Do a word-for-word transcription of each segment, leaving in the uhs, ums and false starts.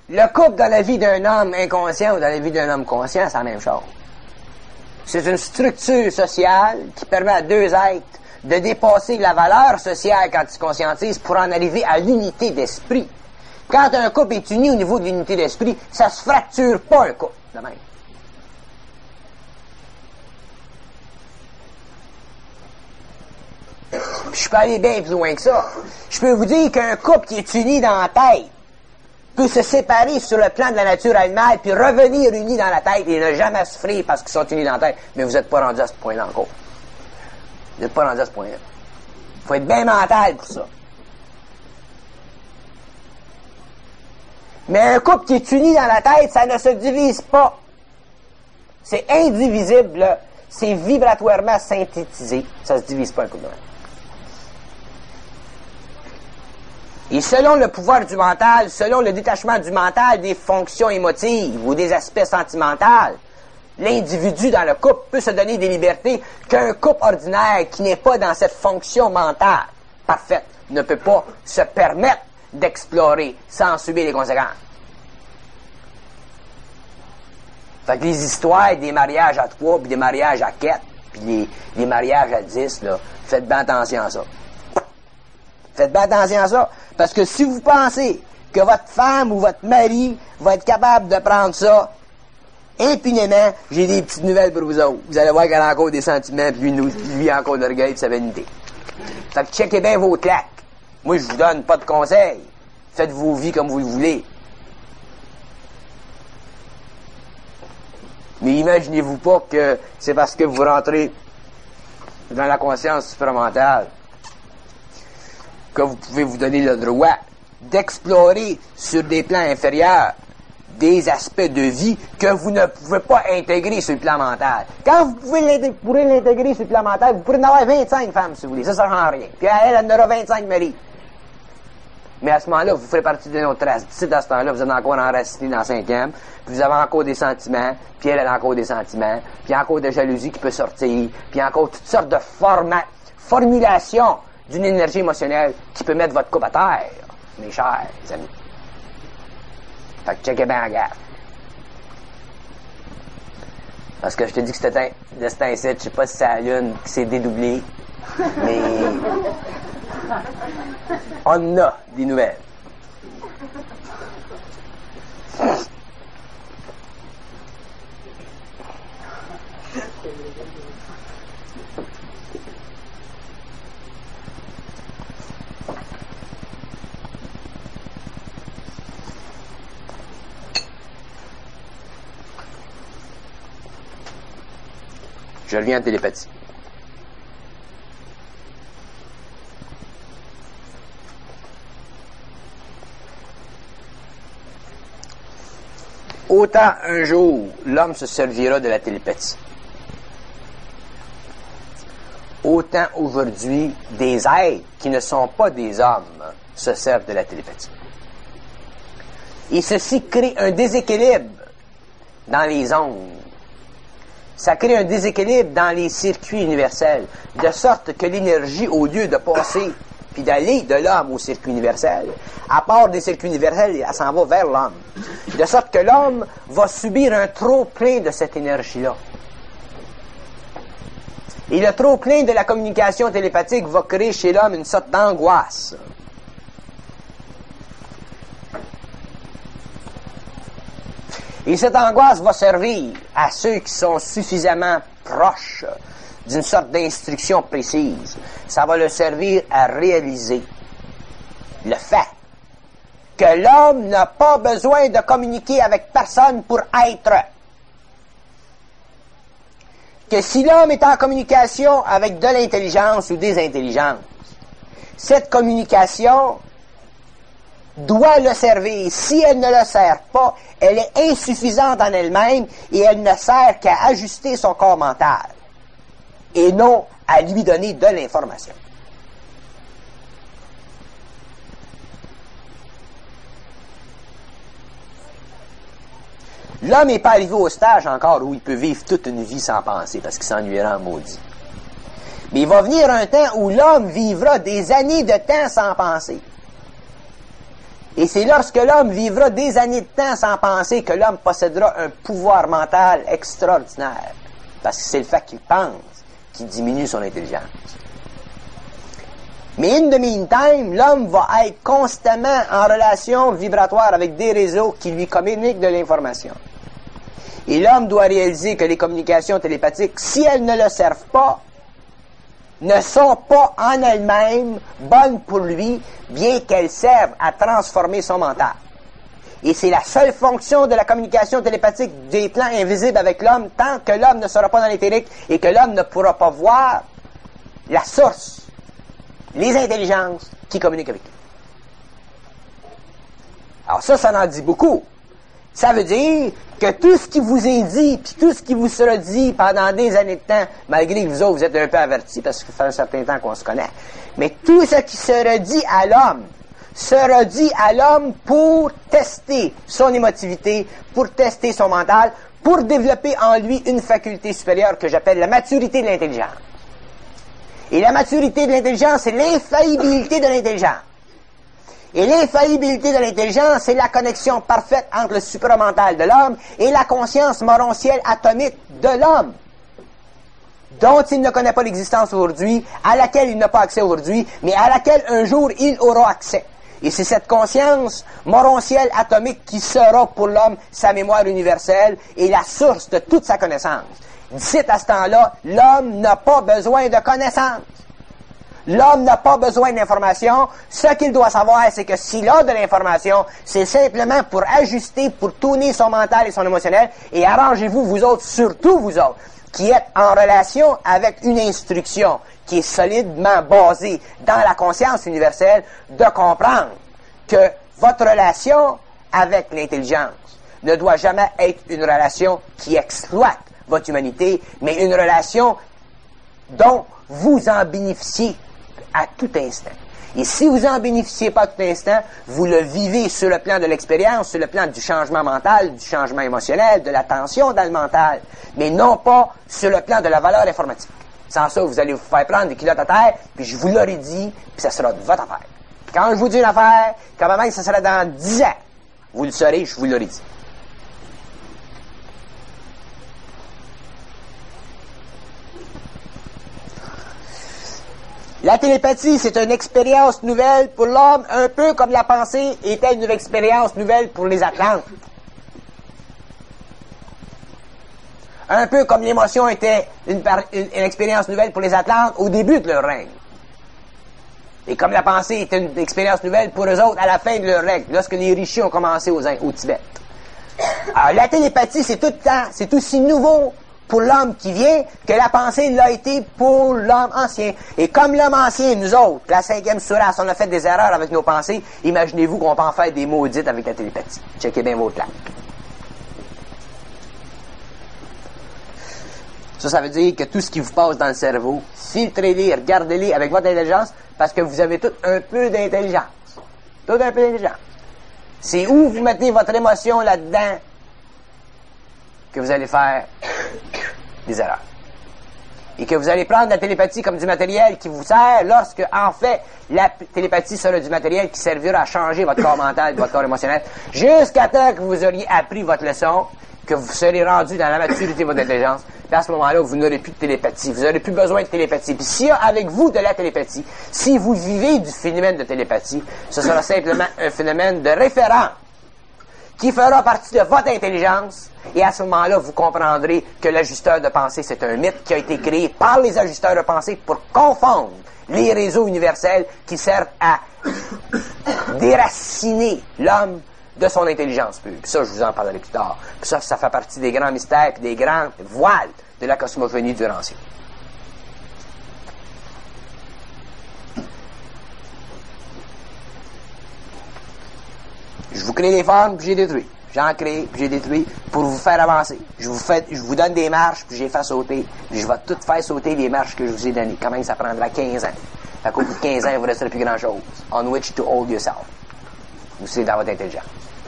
Le couple dans la vie d'un homme inconscient ou dans la vie d'un homme conscient, c'est la même chose. C'est une structure sociale qui permet à deux êtres de dépasser la valeur sociale quand ils se conscientisent pour en arriver à l'unité d'esprit. Quand un couple est uni au niveau de l'unité d'esprit, ça se fracture pas un couple, de même. Puis je peux aller bien plus loin que ça. Je peux vous dire qu'un couple qui est uni dans la tête peut se séparer sur le plan de la nature animale puis revenir unis dans la tête et ne jamais souffrir parce qu'ils sont unis dans la tête. Mais vous n'êtes pas rendu à ce point-là encore. Vous n'êtes pas rendu à ce point-là. Il faut être bien mental pour ça. Mais un couple qui est uni dans la tête, ça ne se divise pas. C'est indivisible. C'est vibratoirement synthétisé. Ça ne se divise pas un couple de même. Et selon le pouvoir du mental, selon le détachement du mental des fonctions émotives ou des aspects sentimentaux, l'individu dans le couple peut se donner des libertés qu'un couple ordinaire qui n'est pas dans cette fonction mentale parfaite ne peut pas se permettre d'explorer sans subir les conséquences. Fait que les histoires des mariages à trois, puis des mariages à quatre, puis les, les mariages à dix, là, faites bien attention à ça. Faites bien attention à ça, parce que si vous pensez que votre femme ou votre mari va être capable de prendre ça impunément, j'ai des petites nouvelles pour vous autres. Vous allez voir qu'elle a encore des sentiments, puis lui, lui a encore de l'orgueil et de sa vanité. Fait que checkez bien vos claques. Moi, je vous donne pas de conseils. Faites vos vies comme vous le voulez. Mais imaginez-vous pas que c'est parce que vous rentrez dans la conscience supramentale que vous pouvez vous donner le droit d'explorer sur des plans inférieurs des aspects de vie que vous ne pouvez pas intégrer sur le plan mental. Quand vous pouvez l'intégrer, pourrez l'intégrer sur le plan mental, vous pourrez en avoir vingt-cinq femmes si vous voulez. Ça, ça ne change rien. Puis elle, elle en aura vingt-cinq maris. Mais à ce moment-là, vous ferez partie d'une autre race. D'ici à ce temps-là, vous êtes encore enraciné dans la cinquième, puis vous avez encore des sentiments, puis elle, elle a encore des sentiments, puis encore de jalousie qui peut sortir, puis encore toutes sortes de formats, formulations d'une énergie émotionnelle qui peut mettre votre couple à terre, mes chers amis. Fait que checkez bien la gaffe. Parce que je te dis que c'était de cet incite, je sais pas si c'est la lune qui s'est dédoublée, mais on a des nouvelles. Je reviens à télépathie. Autant un jour, l'homme se servira de la télépathie. Autant aujourd'hui, des êtres qui ne sont pas des hommes se servent de la télépathie. Et ceci crée un déséquilibre dans les ondes. Ça crée un déséquilibre dans les circuits universels, de sorte que l'énergie, au lieu de passer puis d'aller de l'homme au circuit universel, à part des circuits universels, elle s'en va vers l'homme. De sorte que l'homme va subir un trop-plein de cette énergie-là. Et le trop-plein de la communication télépathique va créer chez l'homme une sorte d'angoisse. Et cette angoisse va servir à ceux qui sont suffisamment proches d'une sorte d'instruction précise. Ça va leur servir à réaliser le fait que l'homme n'a pas besoin de communiquer avec personne pour être. Que si l'homme est en communication avec de l'intelligence ou des intelligences, cette communication doit le servir. Si elle ne le sert pas, elle est insuffisante en elle-même et elle ne sert qu'à ajuster son corps mental et non à lui donner de l'information. L'homme n'est pas arrivé au stage encore où il peut vivre toute une vie sans penser parce qu'il s'ennuiera en maudit. Mais il va venir un temps où l'homme vivra des années de temps sans penser. Et c'est lorsque l'homme vivra des années de temps sans penser que l'homme possédera un pouvoir mental extraordinaire. Parce que c'est le fait qu'il pense qui diminue son intelligence. Mais in the meantime, l'homme va être constamment en relation vibratoire avec des réseaux qui lui communiquent de l'information. Et l'homme doit réaliser que les communications télépathiques, si elles ne le servent pas, ne sont pas en elles-mêmes bonnes pour lui, bien qu'elles servent à transformer son mental. Et c'est la seule fonction de la communication télépathique des plans invisibles avec l'homme, tant que l'homme ne sera pas dans l'éthérique et que l'homme ne pourra pas voir la source, les intelligences qui communiquent avec lui. Alors ça, ça en dit beaucoup. Ça veut dire que tout ce qui vous est dit, puis tout ce qui vous sera dit pendant des années de temps, malgré que vous autres, vous êtes un peu avertis, parce que ça fait un certain temps qu'on se connaît, mais tout ce qui sera dit à l'homme, sera dit à l'homme pour tester son émotivité, pour tester son mental, pour développer en lui une faculté supérieure que j'appelle la maturité de l'intelligence. Et la maturité de l'intelligence, c'est l'infaillibilité de l'intelligence. Et l'infaillibilité de l'intelligence, c'est la connexion parfaite entre le supramental de l'homme et la conscience morontielle atomique de l'homme, dont il ne connaît pas l'existence aujourd'hui, à laquelle il n'a pas accès aujourd'hui, mais à laquelle un jour il aura accès. Et c'est cette conscience morontielle atomique qui sera pour l'homme sa mémoire universelle et la source de toute sa connaissance. D'ici à ce temps-là, l'homme n'a pas besoin de connaissance. L'homme n'a pas besoin d'information. Ce qu'il doit savoir, c'est que s'il a de l'information, c'est simplement pour ajuster, pour tourner son mental et son émotionnel. Et arrangez-vous, vous autres, surtout vous autres, qui êtes en relation avec une instruction qui est solidement basée dans la conscience universelle, de comprendre que votre relation avec l'intelligence ne doit jamais être une relation qui exploite votre humanité, mais une relation dont vous en bénéficiez à tout instant. Et si vous en bénéficiez pas à tout instant, vous le vivez sur le plan de l'expérience, sur le plan du changement mental, du changement émotionnel, de la tension dans le mental, mais non pas sur le plan de la valeur informatique. Sans ça, vous allez vous faire prendre des culottes à terre, puis je vous l'aurais dit, puis ça sera de votre affaire. Puis quand je vous dis une affaire, quand même ça sera dans dix ans, vous le saurez, je vous l'aurais dit. La télépathie, c'est une expérience nouvelle pour l'homme, un peu comme la pensée était une expérience nouvelle pour les Atlantes. Un peu comme l'émotion était une, une, une expérience nouvelle pour les Atlantes au début de leur règne. Et comme la pensée était une expérience nouvelle pour eux autres à la fin de leur règne, lorsque les Rishis ont commencé aux, au Tibet. Alors, la télépathie, c'est tout le temps, c'est aussi nouveau pour l'homme qui vient que la pensée l'a été pour l'homme ancien. Et comme l'homme ancien, nous autres, la cinquième sourate, on a fait des erreurs avec nos pensées, imaginez-vous qu'on peut en faire des maudites avec la télépathie. Checkez bien votre lac. Ça, ça veut dire que tout ce qui vous passe dans le cerveau, filtrez-les, regardez-les avec votre intelligence, parce que vous avez tout un peu d'intelligence. Tout un peu d'intelligence. C'est où vous mettez votre émotion là-dedans que vous allez faire des erreurs. Et que vous allez prendre la télépathie comme du matériel qui vous sert lorsque, en fait, la télépathie sera du matériel qui servira à changer votre corps mental et votre corps émotionnel jusqu'à temps que vous auriez appris votre leçon, que vous serez rendu dans la maturité de votre intelligence. Puis à ce moment-là, vous n'aurez plus de télépathie. Vous n'aurez plus besoin de télépathie. Puis s'il y a avec vous de la télépathie, si vous vivez du phénomène de télépathie, ce sera simplement un phénomène de référent qui fera partie de votre intelligence, et à ce moment-là, vous comprendrez que l'ajusteur de pensée, c'est un mythe qui a été créé par les ajusteurs de pensée pour confondre les réseaux universels qui servent à déraciner l'homme de son intelligence pure. Puis ça, je vous en parlerai plus tard. Puis ça, ça fait partie des grands mystères et des grands voiles de la cosmophonie du Laurentien. Je vous crée des formes, puis j'ai détruit. J'en crée, puis j'ai détruit pour vous faire avancer. Je vous fais, je vous donne des marches, puis j'ai fait sauter. Puis je vais tout faire sauter les marches que je vous ai données. Quand même, ça prendra quinze ans. Fait qu'au bout de quinze ans, il vous restera plus grand-chose. On which to hold yourself. Vous c'est dans votre intelligence.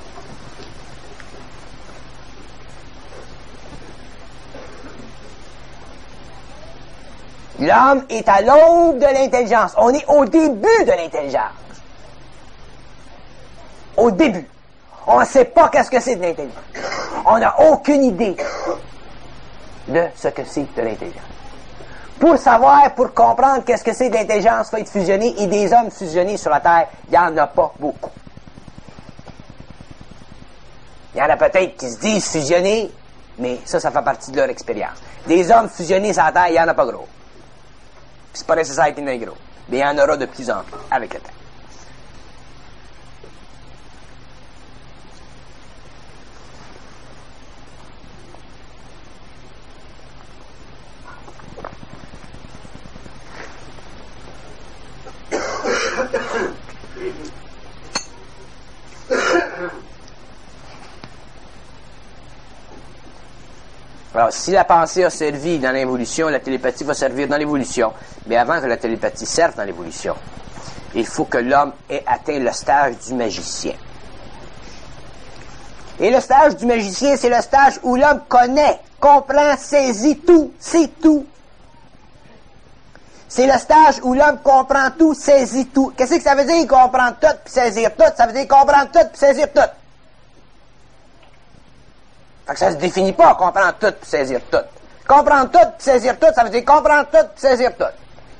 L'homme est à l'aube de l'intelligence. On est au début de l'intelligence. au début, on ne sait pas qu'est-ce que c'est de l'intelligence. On n'a aucune idée de ce que c'est de l'intelligence. Pour savoir, pour comprendre qu'est-ce que c'est de l'intelligence, il faut être fusionné, et des hommes fusionnés sur la Terre, il n'y en a pas beaucoup. Il y en a peut-être qui se disent fusionnés, mais ça, ça fait partie de leur expérience. Des hommes fusionnés sur la Terre, il n'y en a pas gros. Puis c'est pas nécessaire qu'il y en ait gros. Mais il y en aura de plus en plus avec le temps. Alors, si la pensée a servi dans l'évolution, la télépathie va servir dans l'évolution. Mais avant que la télépathie serve dans l'évolution, il faut que l'homme ait atteint le stage du magicien. Et le stage du magicien, c'est le stage où l'homme connaît, comprend, saisit tout, sait tout. C'est le stage où l'homme comprend tout, saisit tout. Qu'est-ce que ça veut dire, comprendre tout puis saisir tout? Ça veut dire comprendre tout puis saisir tout. Fait que ça se définit pas, comprendre tout puis saisir tout. Comprendre tout puis saisir tout, ça veut dire comprendre tout puis saisir tout.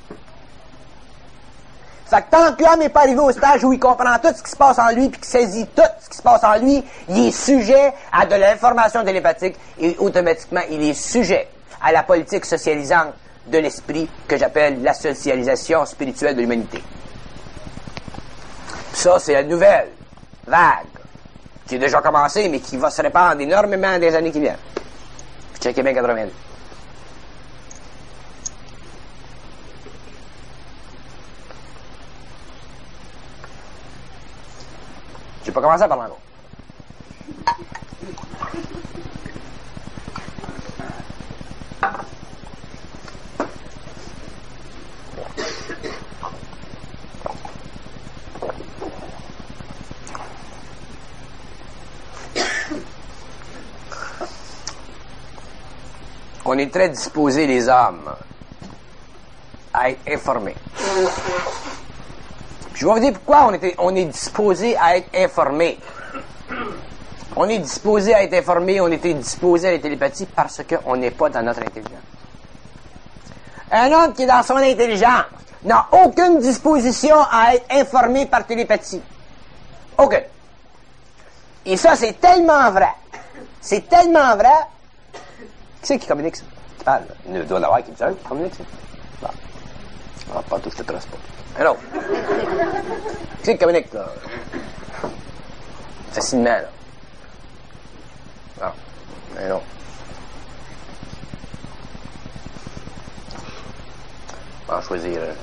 Fait que tant que l'homme n'est pas arrivé au stage où il comprend tout ce qui se passe en lui puis qu'il saisit tout ce qui se passe en lui, il est sujet à de l'information télépathique et automatiquement, il est sujet à la politique socialisante de l'esprit que j'appelle la socialisation spirituelle de l'humanité. Ça, c'est la nouvelle vague qui a déjà commencé, mais qui va se répandre énormément des années qui viennent. Puis checkez bien quatre-vingt-deux. J'ai pas commencé à parler encore. On est très disposés, les hommes, à être informés. Je vais vous dire pourquoi on, était, on est disposé à être informé. On est disposé à être informé, on était disposé à la télépathie parce qu'on n'est pas dans notre intelligence. Un homme qui est dans son intelligence n'a aucune disposition à être informé par télépathie. Aucune. Et ça, c'est tellement vrai. C'est tellement vrai. Qui c'est qui communique ça? Qui parle? Il doit y en avoir qui dit un qui communique ça. Bon. Ah, pas tout, je te trace pas. Un autre. Qui c'est qui communique, là? Facilement, là. Ah, un autre. On va choisir. Euh...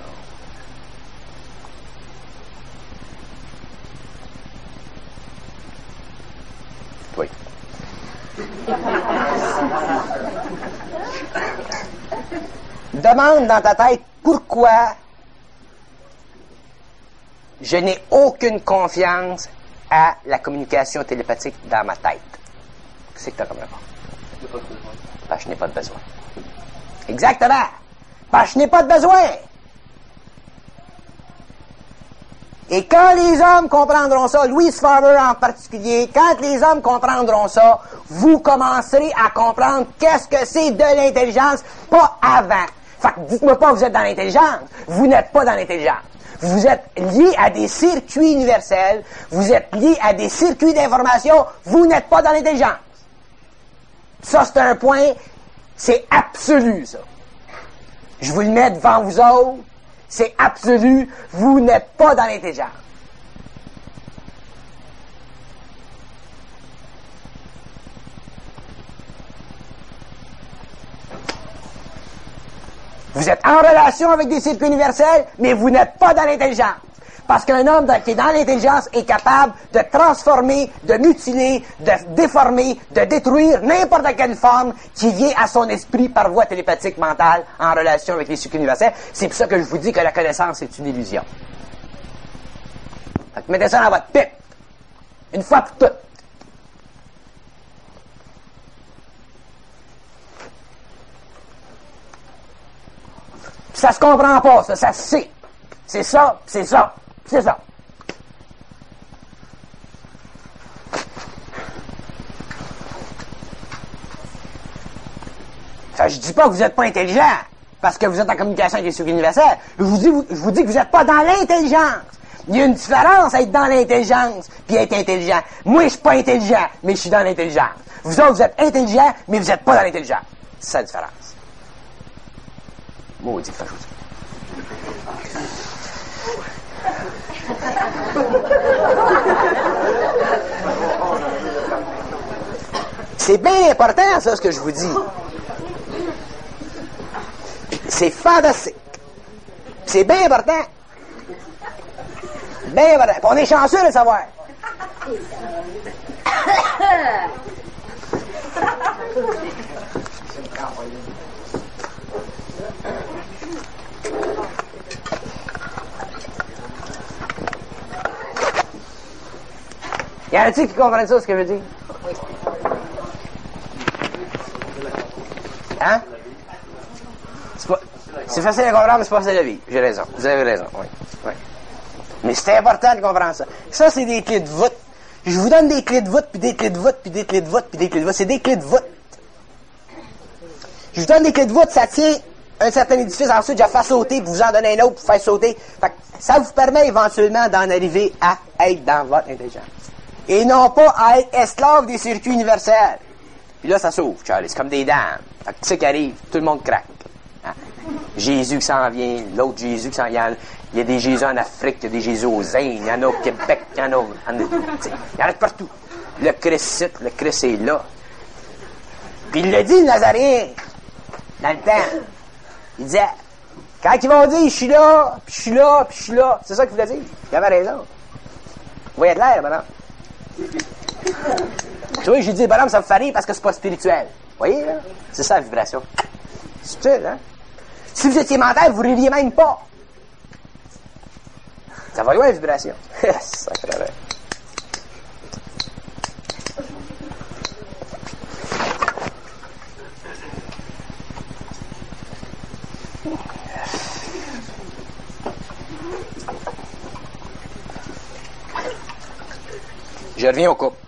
Oui. Demande dans ta tête pourquoi je n'ai aucune confiance à la communication télépathique dans ma tête. Qu'est-ce que tu as comme réponse? Parce que je n'ai pas de besoin. Exactement. Parce que je n'ai pas de besoin. Et quand les hommes comprendront ça, Louise Farmer en particulier, quand les hommes comprendront ça, vous commencerez à comprendre qu'est-ce que c'est de l'intelligence, pas avant. Fait que dites-moi pas que vous êtes dans l'intelligence. Vous n'êtes pas dans l'intelligence. Vous êtes lié à des circuits universels, vous êtes lié à des circuits d'information, vous n'êtes pas dans l'intelligence. Ça, c'est un point, c'est absolu, ça. Je vous le mets devant vous autres, c'est absolu, vous n'êtes pas dans l'intelligence. Vous êtes en relation avec des circuits universels, mais vous n'êtes pas dans l'intelligence. Parce qu'un homme qui est dans l'intelligence est capable de transformer, de mutiler, de déformer, de détruire n'importe quelle forme qui vient à son esprit par voie télépathique mentale en relation avec les circuits universels. C'est pour ça que je vous dis que la connaissance est une illusion. Fait que mettez ça dans votre pipe. Une fois pour toutes. Ça se comprend pas, ça, ça se sait. C'est ça, c'est ça, c'est ça. Ça, je dis pas que vous n'êtes pas intelligent, parce que vous êtes en communication avec les circuits universels. Je vous dis, vous, je vous dis que vous n'êtes pas dans l'intelligence. Il y a une différence à être dans l'intelligence puis être intelligent. Moi, je suis pas intelligent, mais je suis dans l'intelligence. Vous autres, vous êtes intelligents, mais vous n'êtes pas dans l'intelligence. C'est ça la différence. Maudit fâcheux. C'est bien important, ça, ce que je vous dis. C'est fantastique. C'est bien important. Bien important. On est chanceux de le savoir. Y en a-t-il qui comprennent ça, ce que je veux dire? Oui. Hein? C'est, pas, c'est facile à comprendre, mais c'est pas facile à vivre. J'ai raison. Vous avez raison. Oui. Oui. Mais c'est important de comprendre ça. Ça, c'est des clés de voûte. Je vous donne des clés de voûte, puis des clés de voûte, puis des clés de voûte, puis des clés de voûte. C'est des clés de voûte. Je vous donne des clés de voûte, ça tient un certain édifice. Ensuite, je fais sauter, puis vous en donnez un autre pour faire sauter. Fait que ça vous permet éventuellement d'en arriver à être dans votre intelligence. Et non pas à être esclave des circuits universels. Puis là, ça s'ouvre, Charlie. C'est comme des dames. Fait que tu sais qui arrive, tout le monde craque. Hein? Jésus qui s'en vient, l'autre Jésus qui s'en vient. Il y a des Jésus en Afrique, il y a des Jésus aux Indes, il y en a au Québec, il y en a, au, il y en a partout. Le Christ, le Christ est là. Puis il le dit, le Nazaréen, dans le temps. Il disait, quand ils vont dire, je suis là, puis je suis là, puis je suis là, c'est ça qu'il voulait dire. Il avait raison. Vous voyez de l'air, madame. Tu vois, j'ai dit, bonhomme, ça me fait rire parce que c'est pas spirituel. Vous voyez, là? C'est ça, la vibration. C'est subtil, hein? Si vous étiez mental, vous ririez même pas. Ça va loin, la vibration. Sacré. Je reviens au couple.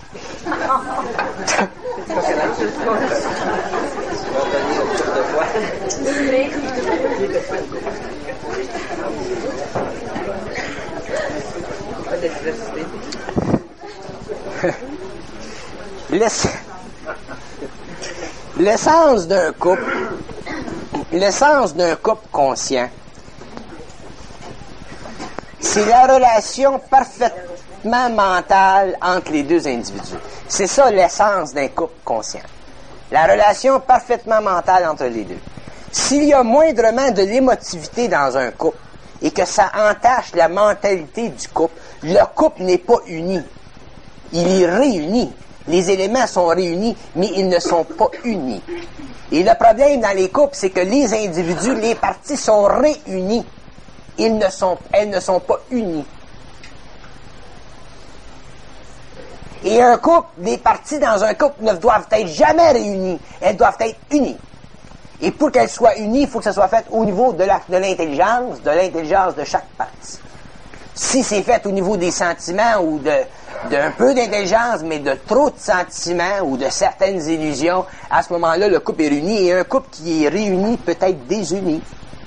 L'essence d'un couple, l'essence d'un couple conscient, c'est la relation parfaitement mentale entre les deux individus. C'est ça l'essence d'un couple conscient. La relation parfaitement mentale entre les deux. S'il y a moindrement de l'émotivité dans un couple et que ça entache la mentalité du couple, le couple n'est pas uni. Il est réuni. Les éléments sont réunis, mais ils ne sont pas unis. Et le problème dans les couples, c'est que les individus, les parties sont réunies. Ils ne sont, elles ne sont pas unies. Et un couple, les parties dans un couple ne doivent être jamais réunies. Elles doivent être unies. Et pour qu'elles soient unies, il faut que ça soit fait au niveau de, la, de l'intelligence, de l'intelligence de chaque partie. Si c'est fait au niveau des sentiments ou de, d'un peu d'intelligence, mais de trop de sentiments ou de certaines illusions, à ce moment-là, le couple est réuni. Et un couple qui est réuni peut être désuni.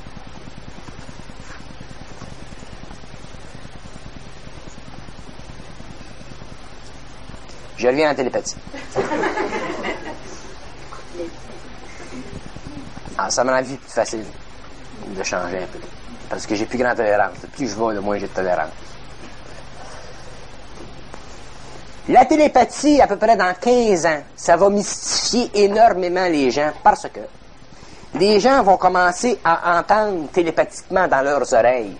Je reviens en télépathie. Ah, ça me rend la vie plus facile de changer un peu. Parce que j'ai plus grande tolérance. Plus je vais, le moins j'ai de tolérance. La télépathie, à peu près dans quinze ans, ça va mystifier énormément les gens parce que les gens vont commencer à entendre télépathiquement dans leurs oreilles.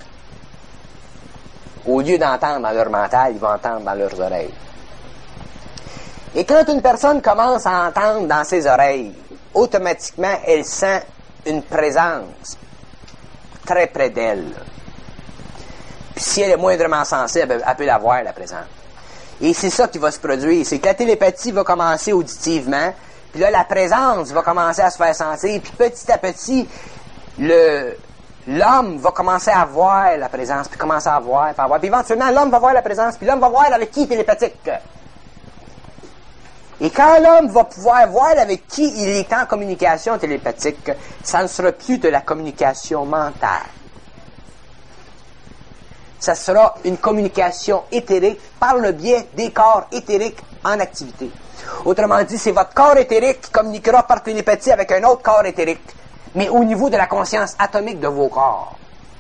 Au lieu d'entendre dans leur mental, ils vont entendre dans leurs oreilles. Et quand une personne commence à entendre dans ses oreilles, automatiquement, elle sent une présence très près d'elle. Puis si elle est moindrement sensible, elle peut la voir, la présence. Et c'est ça qui va se produire. C'est que la télépathie va commencer auditivement, puis là, la présence va commencer à se faire sentir, puis petit à petit, le, l'homme va commencer à voir la présence, puis commencer à voir, puis à voir. Puis éventuellement, l'homme va voir la présence, puis l'homme va voir avec qui il est télépathique. Et quand l'homme va pouvoir voir avec qui il est en communication télépathique, ça ne sera plus de la communication mentale. Ça sera une communication éthérique par le biais des corps éthériques en activité. Autrement dit, c'est votre corps éthérique qui communiquera par télépathie avec un autre corps éthérique, mais au niveau de la conscience atomique de vos corps.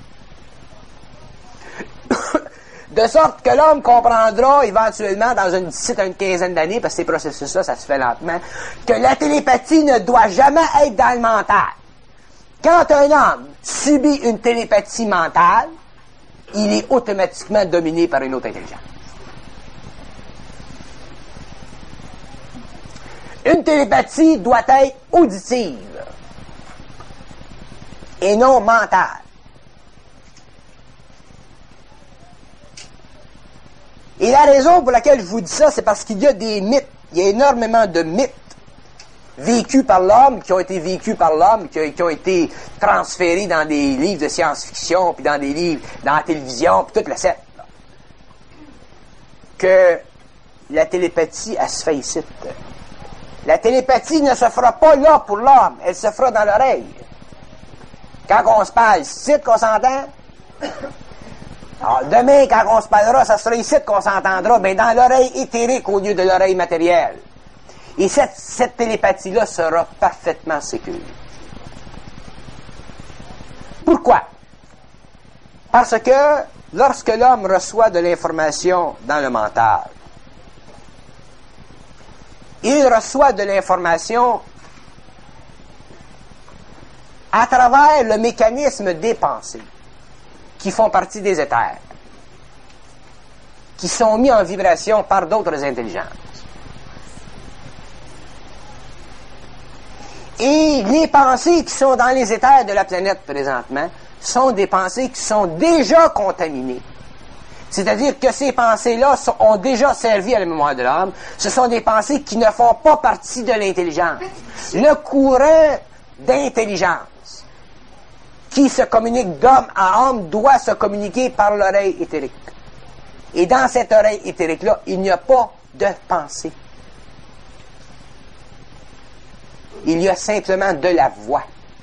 De sorte que l'homme comprendra éventuellement, dans une, d'ici une quinzaine d'années, parce que ces processus-là, ça se fait lentement, que la télépathie ne doit jamais être dans le mental. Quand un homme subit une télépathie mentale, il est automatiquement dominé par une autre intelligence. Une télépathie doit être auditive et non mentale. Et la raison pour laquelle je vous dis ça, c'est parce qu'il y a des mythes. Il y a énormément de mythes vécus par l'homme, qui ont été vécus par l'homme, qui, qui ont été transférés dans des livres de science-fiction, puis dans des livres, dans la télévision, puis toute la set. Que la télépathie, elle se fait ici. La télépathie ne se fera pas là pour l'homme, elle se fera dans l'oreille. Quand on se parle, c'est qu'on s'entend. Alors, demain, quand on se parlera, ça sera ici qu'on s'entendra, mais dans l'oreille éthérique au lieu de l'oreille matérielle. Et cette, cette télépathie-là sera parfaitement sécure. Pourquoi? Parce que lorsque l'homme reçoit de l'information dans le mental, il reçoit de l'information à travers le mécanisme des pensées qui font partie des éthers, qui sont mis en vibration par d'autres intelligences. Et les pensées qui sont dans les éthers de la planète présentement sont des pensées qui sont déjà contaminées. C'est-à-dire que ces pensées-là sont, ont déjà servi à la mémoire de l'homme. Ce sont des pensées qui ne font pas partie de l'intelligence. Le courant d'intelligence qui se communique d'homme à homme doit se communiquer par l'oreille éthérique. Et dans cette oreille éthérique-là, il n'y a pas de pensée. Il y a simplement de la voix.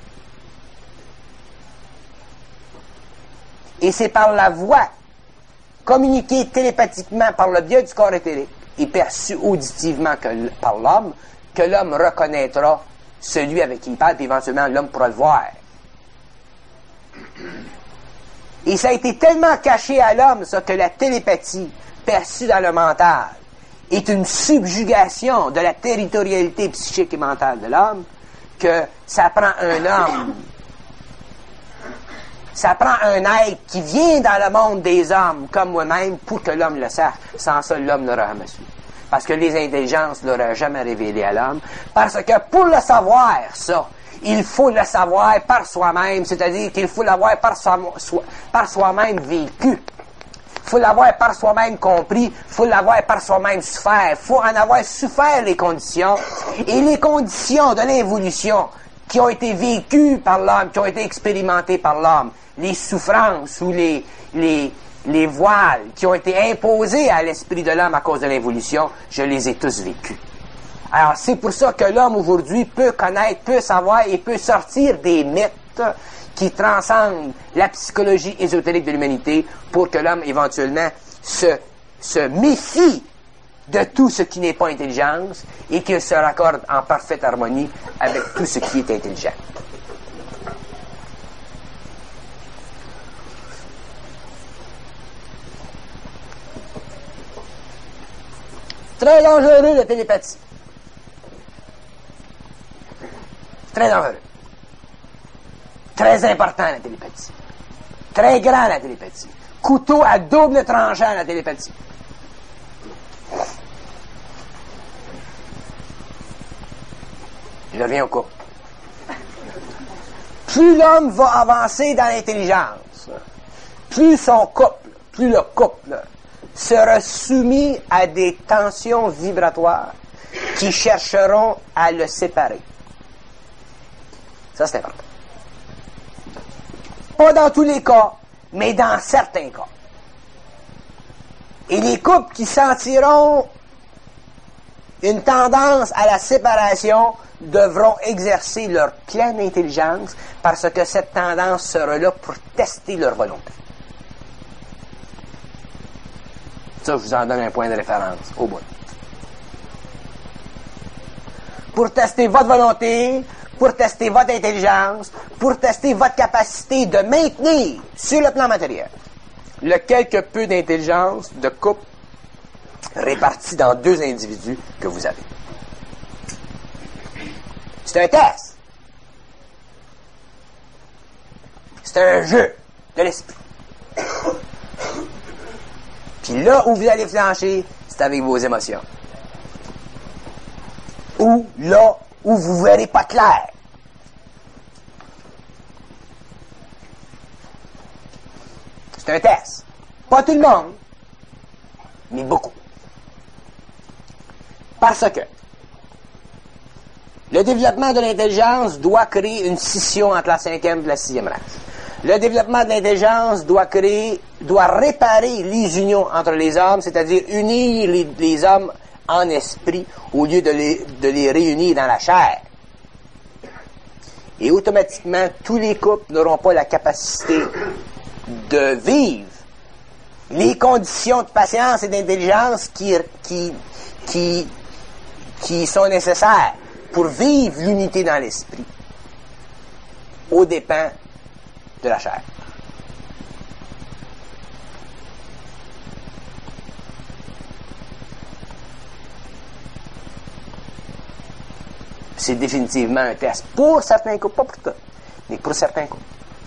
Et c'est par la voix, communiquée télépathiquement par le biais du corps éthérique et perçue auditivement que, par l'homme, que l'homme reconnaîtra celui avec qui il parle, puis éventuellement l'homme pourra le voir. Et ça a été tellement caché à l'homme, ça, que la télépathie perçue dans le mental est une subjugation de la territorialité psychique et mentale de l'homme, que ça prend un homme, ça prend un être qui vient dans le monde des hommes, comme moi-même, pour que l'homme le sache. Sans ça, l'homme n'aura jamais su. Parce que les intelligences ne l'auraient jamais révélé à l'homme. Parce que pour le savoir, ça, il faut le savoir par soi-même, c'est-à-dire qu'il faut l'avoir par, soi, soi, par soi-même vécu. Il faut l'avoir par soi-même compris, il faut l'avoir par soi-même souffert, il faut en avoir souffert les conditions. Et les conditions de l'évolution qui ont été vécues par l'homme, qui ont été expérimentées par l'homme, les souffrances ou les, les, les voiles qui ont été imposés à l'esprit de l'homme à cause de l'évolution, je les ai tous vécus. Alors, c'est pour ça que l'homme aujourd'hui peut connaître, peut savoir et peut sortir des mythes qui transcendent la psychologie ésotérique de l'humanité pour que l'homme, éventuellement, se, se méfie de tout ce qui n'est pas intelligence et qu'il se raccorde en parfaite harmonie avec tout ce qui est intelligent. Très dangereux, la télépathie. Très dangereux. Très important, la télépathie. Très grand, la télépathie. Couteau à double tranchant, la télépathie. Je reviens au couple. Plus l'homme va avancer dans l'intelligence, plus son couple, plus le couple sera soumis à des tensions vibratoires qui chercheront à le séparer. Ça, c'est important. Pas dans tous les cas, mais dans certains cas. « Et les couples qui sentiront une tendance à la séparation devront exercer leur pleine intelligence parce que cette tendance sera là pour tester leur volonté. Ça, je vous en donne un point de référence au bout. Pour tester votre volonté, pour tester votre intelligence, pour tester votre capacité de maintenir sur le plan matériel le quelque peu d'intelligence de couple réparti dans deux individus que vous avez. C'est un test. C'est un jeu de l'esprit. Puis là où vous allez flancher, c'est avec vos émotions. Ou là où vous ne verrez pas clair. C'est un test. Pas tout le monde, mais beaucoup. Parce que le développement de l'intelligence doit créer une scission entre la cinquième et la sixième race. Le développement de l'intelligence doit créer, doit réparer les unions entre les hommes, c'est-à-dire unir les, les hommes en esprit au lieu de les, de les réunir dans la chair. Et automatiquement, tous les couples n'auront pas la capacité de vivre les conditions de patience et d'intelligence qui, qui, qui, qui sont nécessaires pour vivre l'unité dans l'esprit aux dépens de la chair. C'est définitivement un test pour certains couples, pas pour tout, mais pour certains couples.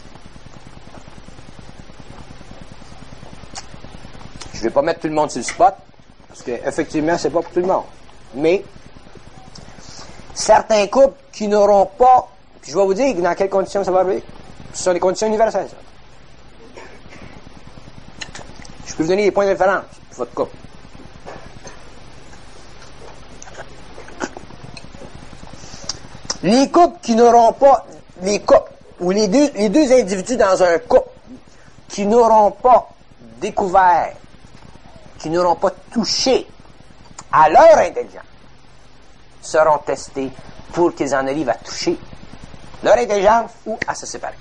Je ne vais pas mettre tout le monde sur le spot, parce qu'effectivement, c'est pas pour tout le monde. Mais certains couples qui n'auront pas, puis je vais vous dire dans quelles conditions ça va arriver. Ce sont des conditions universelles, ça. Je peux vous donner des points de référence pour votre couple. Les couples qui n'auront pas, les couples, ou les deux, les deux individus dans un couple qui n'auront pas découvert, qui n'auront pas touché à leur intelligence, seront testés pour qu'ils en arrivent à toucher leur intelligence ou à se séparer.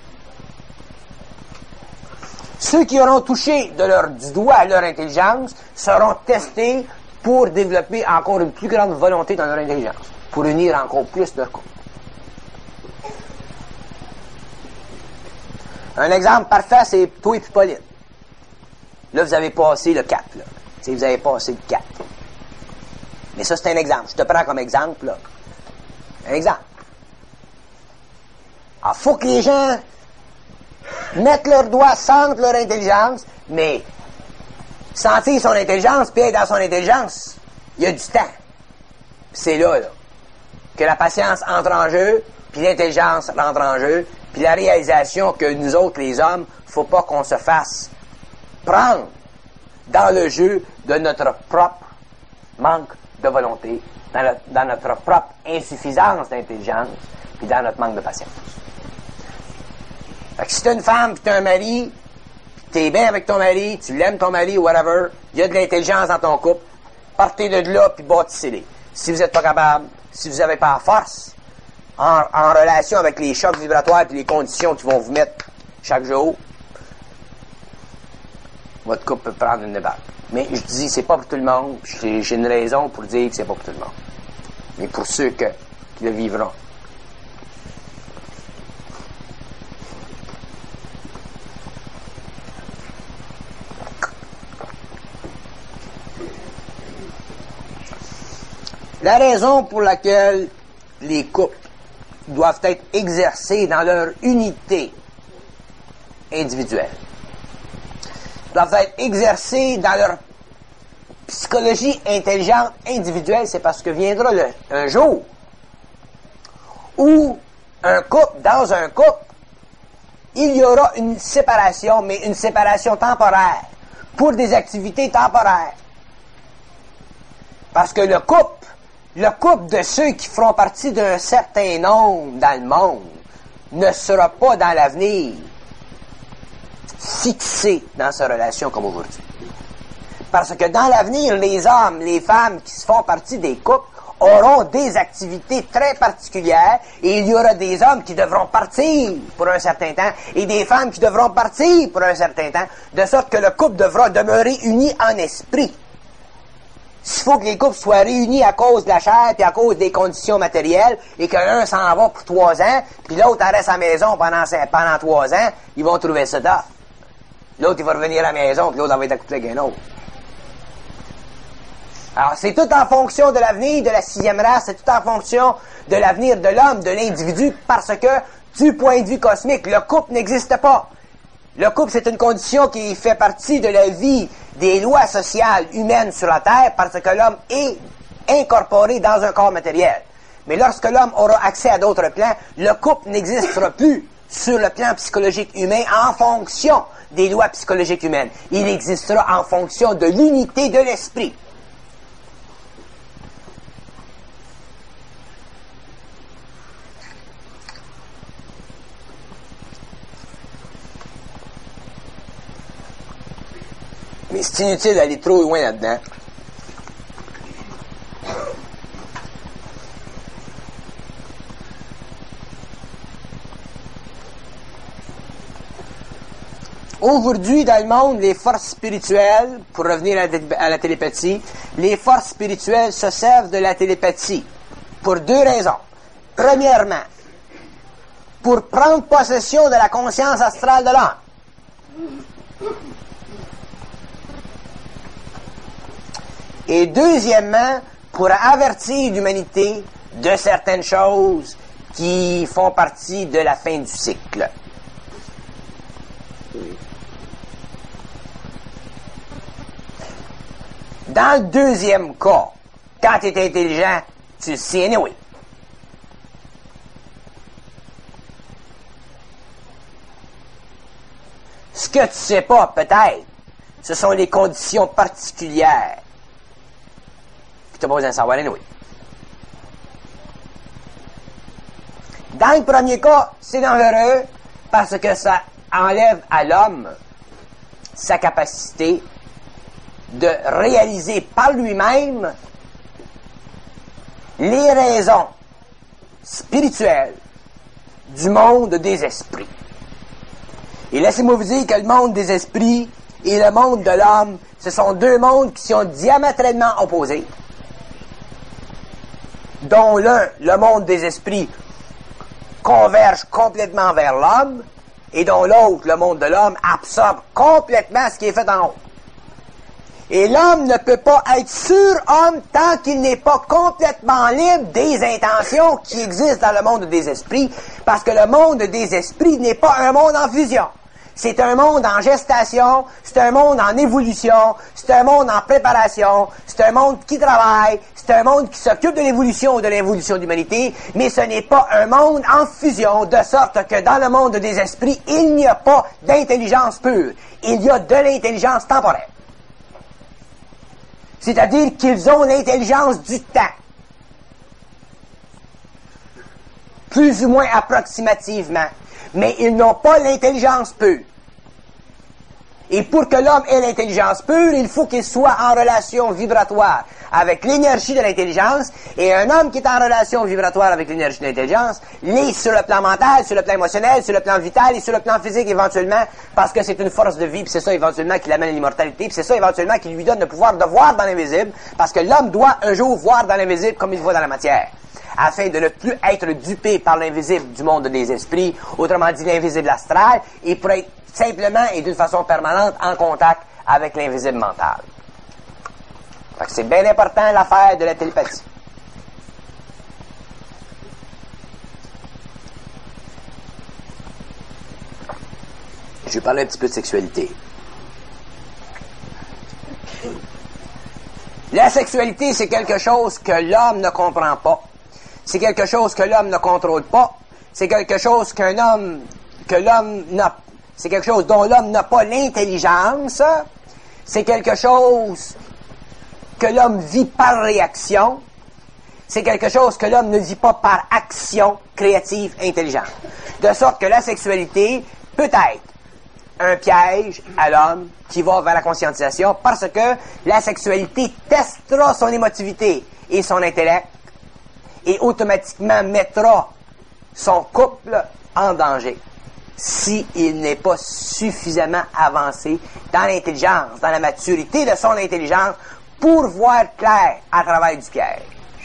Ceux qui auront touché de leur, du doigt à leur intelligence seront testés pour développer encore une plus grande volonté dans leur intelligence, pour unir encore plus leur couple. Un exemple parfait, c'est toi et puis Pauline. Là, vous avez passé le cap, là. T'sais, vous avez passé le cap. Mais ça, c'est un exemple. Je te prends comme exemple, là. Un exemple. Alors, faut que les gens mettent leurs doigts, sentent leur intelligence, mais sentir son intelligence, puis être dans son intelligence, il y a du temps. C'est là, là, que la patience entre en jeu, puis l'intelligence rentre en jeu, puis la réalisation que nous autres, les hommes, faut pas qu'on se fasse prendre dans le jeu de notre propre manque de volonté, dans, le, dans notre propre insuffisance d'intelligence, puis dans notre manque de patience. Fait que si t'as une femme, puis t'as un mari, puis t'es bien avec ton mari, tu l'aimes ton mari, whatever, il y a de l'intelligence dans ton couple, partez de là, puis bâtissez-les. Si vous n'êtes pas capable, si vous n'avez pas la force, en, en relation avec les chocs vibratoires et les conditions qu'ils vont vous mettre chaque jour, votre couple peut prendre une débarque. Mais je dis, c'est pas pour tout le monde. J'ai, j'ai une raison pour dire que c'est pas pour tout le monde. Mais pour ceux que, qui le vivront. La raison pour laquelle les couples doivent être exercés dans leur unité individuelle, doivent être exercés dans leur psychologie intelligente individuelle, c'est parce que viendra le, un jour où un couple, dans un couple, il y aura une séparation, mais une séparation temporaire, pour des activités temporaires. Parce que le couple, le couple de ceux qui feront partie d'un certain nombre dans le monde, ne sera pas dans l'avenir fixé dans sa relation comme aujourd'hui. Parce que dans l'avenir, les hommes, les femmes qui se font partie des couples auront des activités très particulières et il y aura des hommes qui devront partir pour un certain temps et des femmes qui devront partir pour un certain temps, de sorte que le couple devra demeurer uni en esprit. S'il faut que les couples soient réunis à cause de la chair et à cause des conditions matérielles et que l'un s'en va pour trois ans puis l'autre reste à la maison pendant, pendant trois ans, ils vont trouver ça tough. L'autre, il va revenir à la maison puis l'autre va être accouplé avec un autre. Alors, c'est tout en fonction de l'avenir de la sixième race, c'est tout en fonction de l'avenir de l'homme, de l'individu, parce que, du point de vue cosmique, le couple n'existe pas. Le couple, c'est une condition qui fait partie de la vie des lois sociales humaines sur la Terre, parce que l'homme est incorporé dans un corps matériel. Mais lorsque l'homme aura accès à d'autres plans, le couple n'existera plus sur le plan psychologique humain en fonction des lois psychologiques humaines. Il existera en fonction de l'unité de l'esprit. Mais c'est inutile d'aller trop loin là-dedans. Aujourd'hui, dans le monde, les forces spirituelles, pour revenir à la, à la télépathie, les forces spirituelles se servent de la télépathie pour deux raisons. Premièrement, pour prendre possession de la conscience astrale de l'homme. Et deuxièmement, pour avertir l'humanité de certaines choses qui font partie de la fin du cycle. Dans le deuxième cas, quand tu es intelligent, tu le sais anyway. Ce que tu sais pas, peut-être, ce sont les conditions particulières. Tu n'as pas besoin de savoir anyway. Dans le premier cas, c'est dangereux parce que ça enlève à l'homme sa capacité de réaliser par lui-même les raisons spirituelles du monde des esprits. Et laissez-moi vous dire que le monde des esprits et le monde de l'homme, ce sont deux mondes qui sont diamétralement opposés, dont l'un, le monde des esprits, converge complètement vers l'homme, et dont l'autre, le monde de l'homme, absorbe complètement ce qui est fait en haut. Et l'homme ne peut pas être sur-homme tant qu'il n'est pas complètement libre des intentions qui existent dans le monde des esprits, parce que le monde des esprits n'est pas un monde en fusion. C'est un monde en gestation, c'est un monde en évolution, c'est un monde en préparation, c'est un monde qui travaille, c'est un monde qui s'occupe de l'évolution ou de l'évolution de l'humanité, mais ce n'est pas un monde en fusion, de sorte que dans le monde des esprits, il n'y a pas d'intelligence pure, il y a de l'intelligence temporaire. C'est-à-dire qu'ils ont l'intelligence du temps. Plus ou moins approximativement. Mais ils n'ont pas l'intelligence pure. Et pour que l'homme ait l'intelligence pure, il faut qu'il soit en relation vibratoire avec l'énergie de l'intelligence. Et un homme qui est en relation vibratoire avec l'énergie de l'intelligence l'est sur le plan mental, sur le plan émotionnel, sur le plan vital et sur le plan physique éventuellement, parce que c'est une force de vie, puis c'est ça éventuellement qui l'amène à l'immortalité, puis c'est ça éventuellement qui lui donne le pouvoir de voir dans l'invisible, parce que l'homme doit un jour voir dans l'invisible comme il voit dans la matière, afin de ne plus être dupé par l'invisible du monde des esprits, autrement dit l'invisible astral, et pour être simplement et d'une façon permanente en contact avec l'invisible mental. Fait que c'est bien important l'affaire de la télépathie. Je vais parler un petit peu de sexualité. La sexualité, c'est quelque chose que l'homme ne comprend pas. C'est quelque chose que l'homme ne contrôle pas. C'est quelque chose qu'un homme, que l'homme n'a, c'est quelque chose dont l'homme n'a pas l'intelligence. C'est quelque chose que l'homme vit par réaction. C'est quelque chose que l'homme ne vit pas par action créative, intelligente. De sorte que la sexualité peut être un piège à l'homme qui va vers la conscientisation, parce que la sexualité testera son émotivité et son intellect et automatiquement mettra son couple en danger s'il n'est pas suffisamment avancé dans l'intelligence, dans la maturité de son intelligence pour voir clair à travers du piège.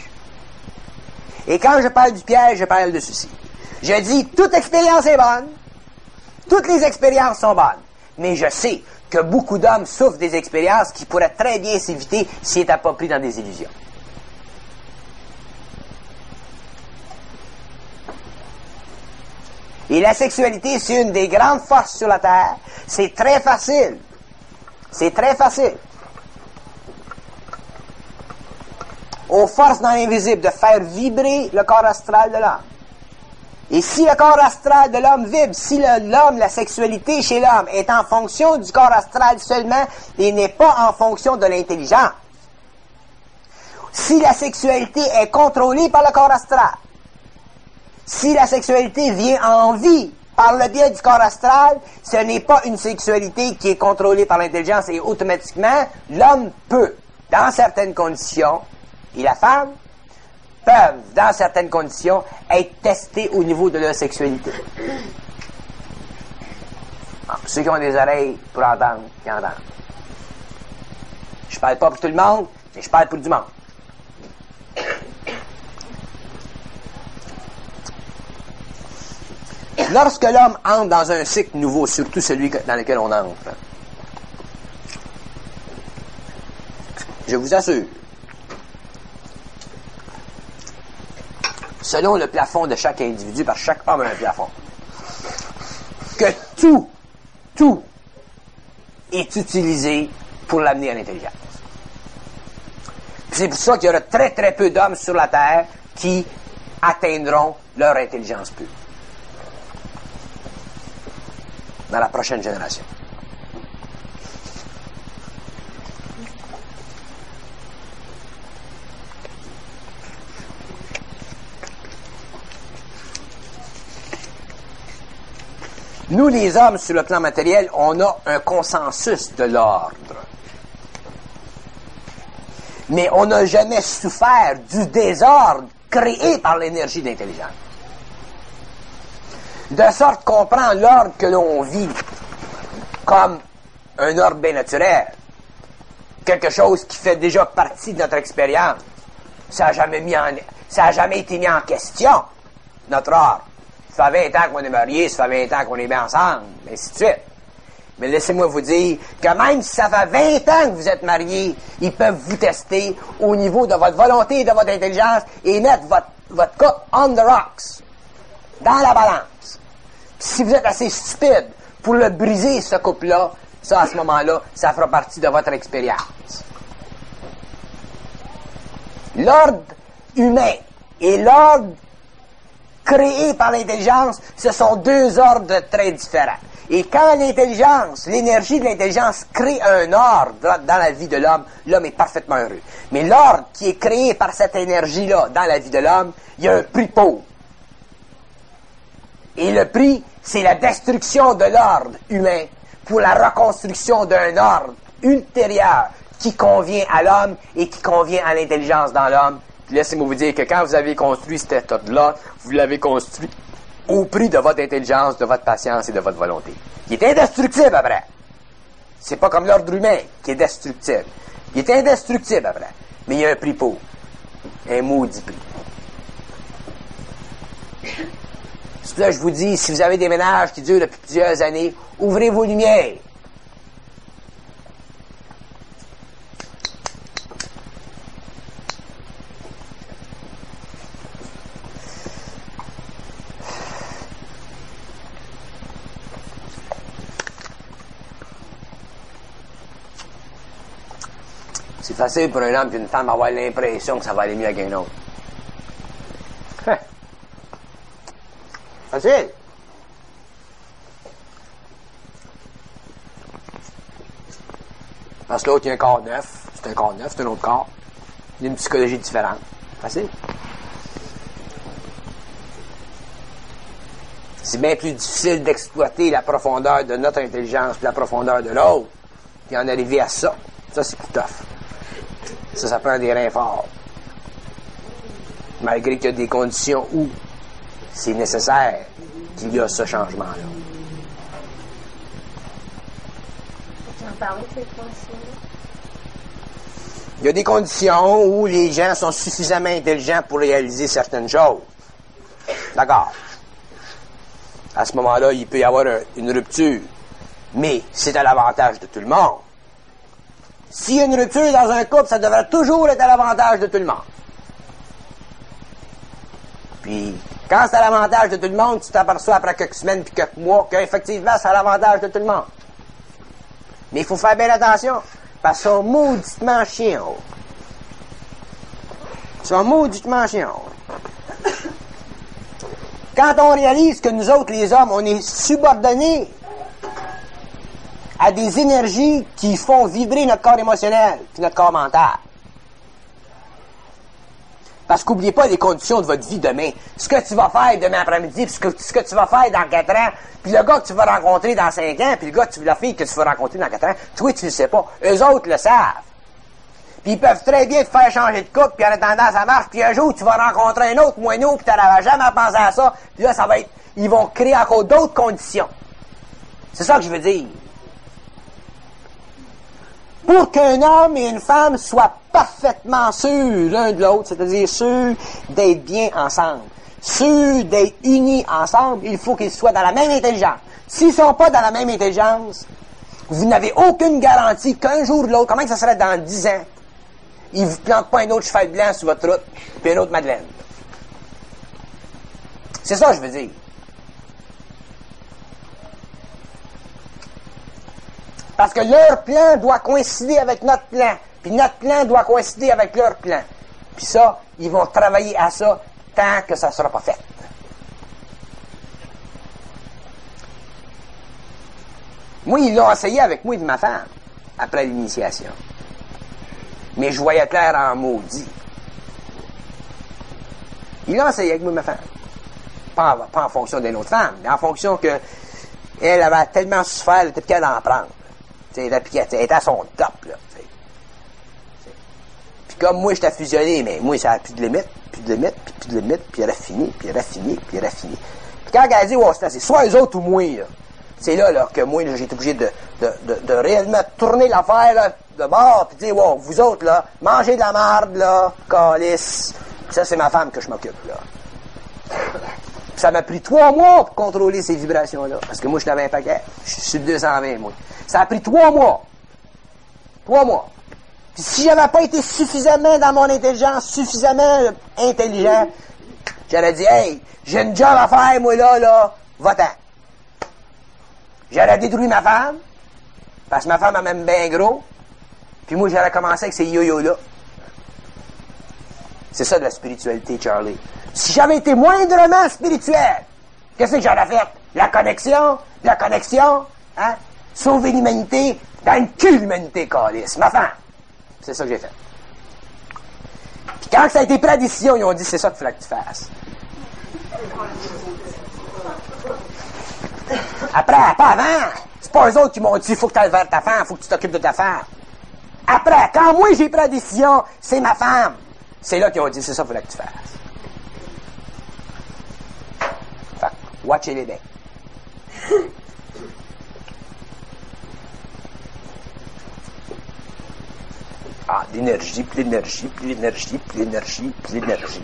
Et quand je parle du piège, je parle de ceci. Je dis, toute expérience est bonne, toutes les expériences sont bonnes, mais je sais que beaucoup d'hommes souffrent des expériences qui pourraient très bien s'éviter s'ils n'étaient pas pris dans des illusions. Et la sexualité, c'est une des grandes forces sur la Terre. C'est très facile. C'est très facile. Aux forces dans l'invisible de faire vibrer le corps astral de l'homme. Et si le corps astral de l'homme vibre, si le, l'homme, la sexualité chez l'homme est en fonction du corps astral seulement et n'est pas en fonction de l'intelligence, si la sexualité est contrôlée par le corps astral, si la sexualité vient en vie par le biais du corps astral, ce n'est pas une sexualité qui est contrôlée par l'intelligence et automatiquement, l'homme peut, dans certaines conditions, et la femme, peuvent, dans certaines conditions, être testés au niveau de leur sexualité. Alors, ceux qui ont des oreilles pour entendre, qui entendent. Je parle pas pour tout le monde, mais je parle pour du monde. Lorsque l'homme entre dans un cycle nouveau, surtout celui dans lequel on entre, je vous assure, selon le plafond de chaque individu, par chaque homme a un plafond, que tout, tout est utilisé pour l'amener à l'intelligence. C'est pour ça qu'il y aura très très peu d'hommes sur la Terre qui atteindront leur intelligence pure dans la prochaine génération. Nous, les hommes, sur le plan matériel, on a un consensus de l'ordre. Mais on n'a jamais souffert du désordre créé par l'énergie d'intelligence. De sorte qu'on prend l'ordre que l'on vit comme un ordre bien naturel. Quelque chose qui fait déjà partie de notre expérience. Ça n'a jamais mis en, ça a jamais été mis en question, notre ordre. Ça fait vingt ans qu'on est mariés, ça fait vingt ans qu'on est bien ensemble, et ainsi de suite. Mais laissez-moi vous dire que même si ça fait vingt ans que vous êtes mariés, ils peuvent vous tester au niveau de votre volonté et de votre intelligence et mettre votre, votre couple on the rocks, dans la balance. Puis si vous êtes assez stupide pour le briser, ce couple-là, ça, à ce moment-là, ça fera partie de votre expérience. L'ordre humain et l'ordre créé par l'intelligence, ce sont deux ordres très différents. Et quand l'intelligence, l'énergie de l'intelligence crée un ordre dans la vie de l'homme, l'homme est parfaitement heureux. Mais l'ordre qui est créé par cette énergie-là dans la vie de l'homme, il y a un prix pour. Et le prix, c'est la destruction de l'ordre humain pour la reconstruction d'un ordre ultérieur qui convient à l'homme et qui convient à l'intelligence dans l'homme. Puis laissez-moi vous dire que quand vous avez construit cet ordre-là, vous l'avez construit au prix de votre intelligence, de votre patience et de votre volonté. Il est indestructible après. C'est pas comme l'ordre humain qui est destructible. Il est indestructible après. Mais il y a un prix pour. Un maudit prix. C'est pour ça que je vous dis, si vous avez des ménages qui durent depuis plusieurs années, ouvrez vos lumières. C'est facile pour un homme et une femme avoir l'impression que ça va aller mieux avec un autre. Hein. Facile. Parce que l'autre, il y a un corps neuf. C'est un corps neuf, c'est un autre corps. Il y a une psychologie différente. Facile. C'est bien plus difficile d'exploiter la profondeur de notre intelligence et la profondeur de l'autre, puis en arriver à ça. Ça, c'est plus tough. Ça, ça prend des reins forts. malgré qu'il y a des conditions où c'est nécessaire qu'il y a ce changement-là. Tu en parles de ces conditions-là? Il y a des conditions où les gens sont suffisamment intelligents pour réaliser certaines choses. D'accord. À ce moment-là, il peut y avoir un, une rupture. Mais c'est à l'avantage de tout le monde. S'il y a une rupture dans un couple, ça devrait toujours être à l'avantage de tout le monde. Puis, quand c'est à l'avantage de tout le monde, tu t'aperçois après quelques semaines puis quelques mois qu'effectivement, c'est à l'avantage de tout le monde. Mais il faut faire bien attention, parce qu'ils sont mauditement chiants. Ils sont mauditement chiants. Quand on réalise que nous autres, les hommes, on est subordonnés à des énergies qui font vibrer notre corps émotionnel puis notre corps mental. Parce qu'oubliez pas les conditions de votre vie demain. Ce que tu vas faire demain après-midi, puis ce que, ce que tu vas faire dans quatre ans, puis le gars que tu vas rencontrer dans cinq ans, puis le gars que tu, la fille que tu vas rencontrer dans quatre ans, toi, tu le sais pas. Eux autres le savent. Puis ils peuvent très bien te faire changer de couple, puis en attendant, ça marche, puis un jour, tu vas rencontrer un autre moineau, puis tu n'avais jamais pensé à ça, puis là, ça va être... Ils vont créer encore d'autres conditions. C'est ça que je veux dire. Pour qu'un homme et une femme soient parfaitement sûrs l'un de l'autre, c'est-à-dire sûrs d'être bien ensemble, sûrs d'être unis ensemble, il faut qu'ils soient dans la même intelligence. S'ils ne sont pas dans la même intelligence, vous n'avez aucune garantie qu'un jour ou l'autre, comment que ça serait dans dix ans, ils ne vous plantent pas un autre cheval blanc sur votre route, puis un autre Madeleine. C'est ça que je veux dire. Parce que leur plan doit coïncider avec notre plan. Puis notre plan doit coïncider avec leur plan. Puis ça, ils vont travailler à ça tant que ça ne sera pas fait. Moi, ils l'ont essayé avec moi et ma femme, après l'initiation. Mais je voyais clair en maudit. Ils l'ont essayé avec moi et ma femme. Pas en, pas en fonction d'une autre femme, mais en fonction que elle avait tellement souffert, elle était capable d'en prendre. T'sais, elle était à son top, là. T'sais. Puis comme moi, j'étais fusionné, mais moi, ça n'a plus de limite, plus de limite, puis plus de limite, puis elle a fini, puis elle a fini, puis elle a fini. Puis quand elle a dit, oh, c'est soit eux autres ou moi, là, c'est là, là, que moi, là, j'ai été obligé de, de, de, de réellement tourner l'affaire, là, de bord, puis dire, wow, vous autres, là, mangez de la marde, là, calice. Ça, c'est ma femme que je m'occupe, là. Puis ça m'a pris trois mois pour contrôler ces vibrations-là. Parce que moi, je n'avais un paquet. Je suis sur deux cent vingt, moi. Ça a pris trois mois. Trois mois. Puis si j'avais pas été suffisamment dans mon intelligence, suffisamment intelligent, j'aurais dit, hey, j'ai une job à faire, moi, là, là, va-t'en. J'aurais détruit ma femme, parce que ma femme, elle m'aime bien gros, puis moi, j'aurais commencé avec ces yo-yo-là. C'est ça de la spiritualité, Charlie. Si j'avais été moindrement spirituel, qu'est-ce que j'aurais fait? La connexion, la connexion, hein? Sauver l'humanité, dans le cul l'humanité, calice, ma femme. C'est ça que j'ai fait. Puis quand ça a été pris la décision, ils ont dit, c'est ça qu'il fallait que tu fasses. Après, pas avant. C'est pas eux autres qui m'ont dit, il faut que tu ailles vers ta femme, il faut que tu t'occupes de ta femme. Après, quand moi j'ai pris la décision, c'est ma femme. C'est là qu'ils ont dit, c'est ça qu'il fallait que tu fasses. Fait que, watchez-les bien. Ah, l'énergie, puis l'énergie, puis l'énergie, puis l'énergie, puis l'énergie.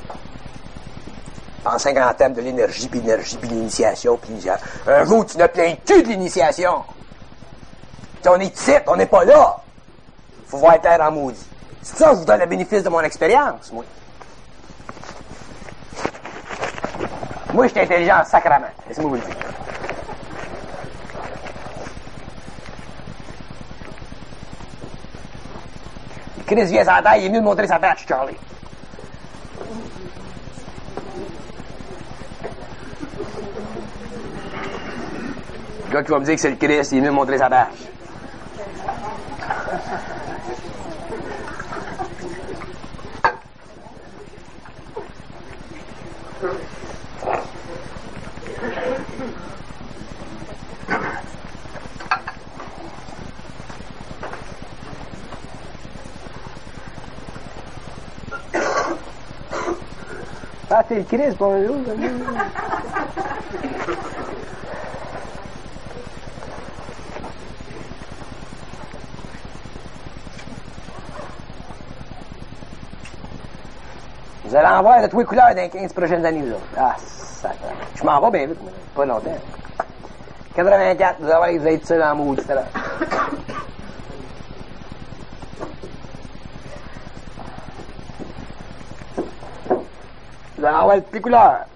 En cinquante thèmes de l'énergie, puis l'énergie, puis l'initiation, puis l'initiation. Un jour, tu n'as plein de cul de l'initiation. Puis on est ici, on n'est pas là. Faut voir terre en maudit. C'est pour ça que je vous donne le bénéfice de mon expérience, moi. Moi, je suis intelligent sacrament. Laissez-moi vous le dire. Chris vient sa taille, il est venu me montrer sa tâche, Charlie. Le gars qui va me dire que c'est le Christ, il est venu me montrer sa tâche. Ah, t'es le Christ, bonjour. Vous allez en voir de tous les couleurs dans les quinze prochaines années, vous autres. Ah, ça. Je m'en vais bien vite, mais pas longtemps. quatre-vingt-quatre, vous allez voir, vous êtes seuls en maudit tout à l'heure. Vous allez en voir de toutes les couleurs.